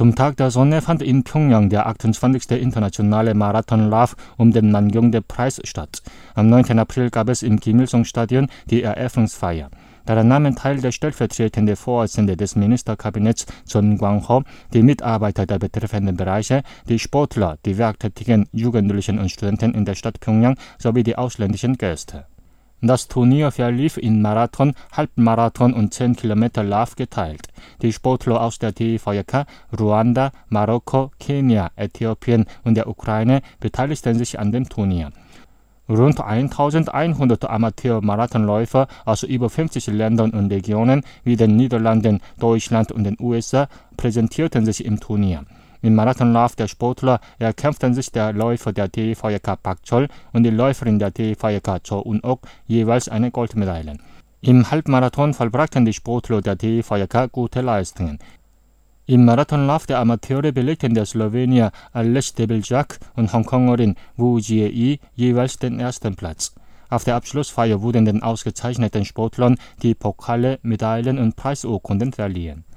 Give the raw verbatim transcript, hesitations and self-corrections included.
Zum Tag der Sonne fand in Pjöngjang der achtundzwanzigste internationale Marathonlauf um den Nangyongdae-Preis statt. Am neunten April gab es im Kim-Il-sung-Stadion die Eröffnungsfeier. Daran nahmen teil der stellvertretende Vorsitzende des Ministerkabinetts Jeon Kwang-ho, die Mitarbeiter der betreffenden Bereiche, die Sportler, die werktätigen Jugendlichen und Studenten in der Stadt Pjöngjang sowie die ausländischen Gäste. Das Turnier verlief in Marathon, Halbmarathon und zehn Kilometer Lauf geteilt. Die Sportler aus der T I V J K, Ruanda, Marokko, Kenia, Äthiopien und der Ukraine beteiligten sich an dem Turnier. Rund eintausendeinhundert Amateur-Marathonläufer aus über fünfzig Ländern und Regionen wie den Niederlanden, Deutschland und den U S A präsentierten sich im Turnier. Im Marathonlauf der Sportler erkämpften sich der Läufer der T I V J K Park Chol und die Läuferin der T I V J K Cho Un-ok jeweils eine Goldmedaille. Im Halbmarathon vollbrachten die Sportler der T I V J K gute Leistungen. Im Marathonlauf der Amateure belegten der Slowenier Aleš Debeljak und Hongkongerin Wu Jie jeweils den ersten Platz. Auf der Abschlussfeier wurden den ausgezeichneten Sportlern die Pokale, Medaillen und Preisurkunden verliehen.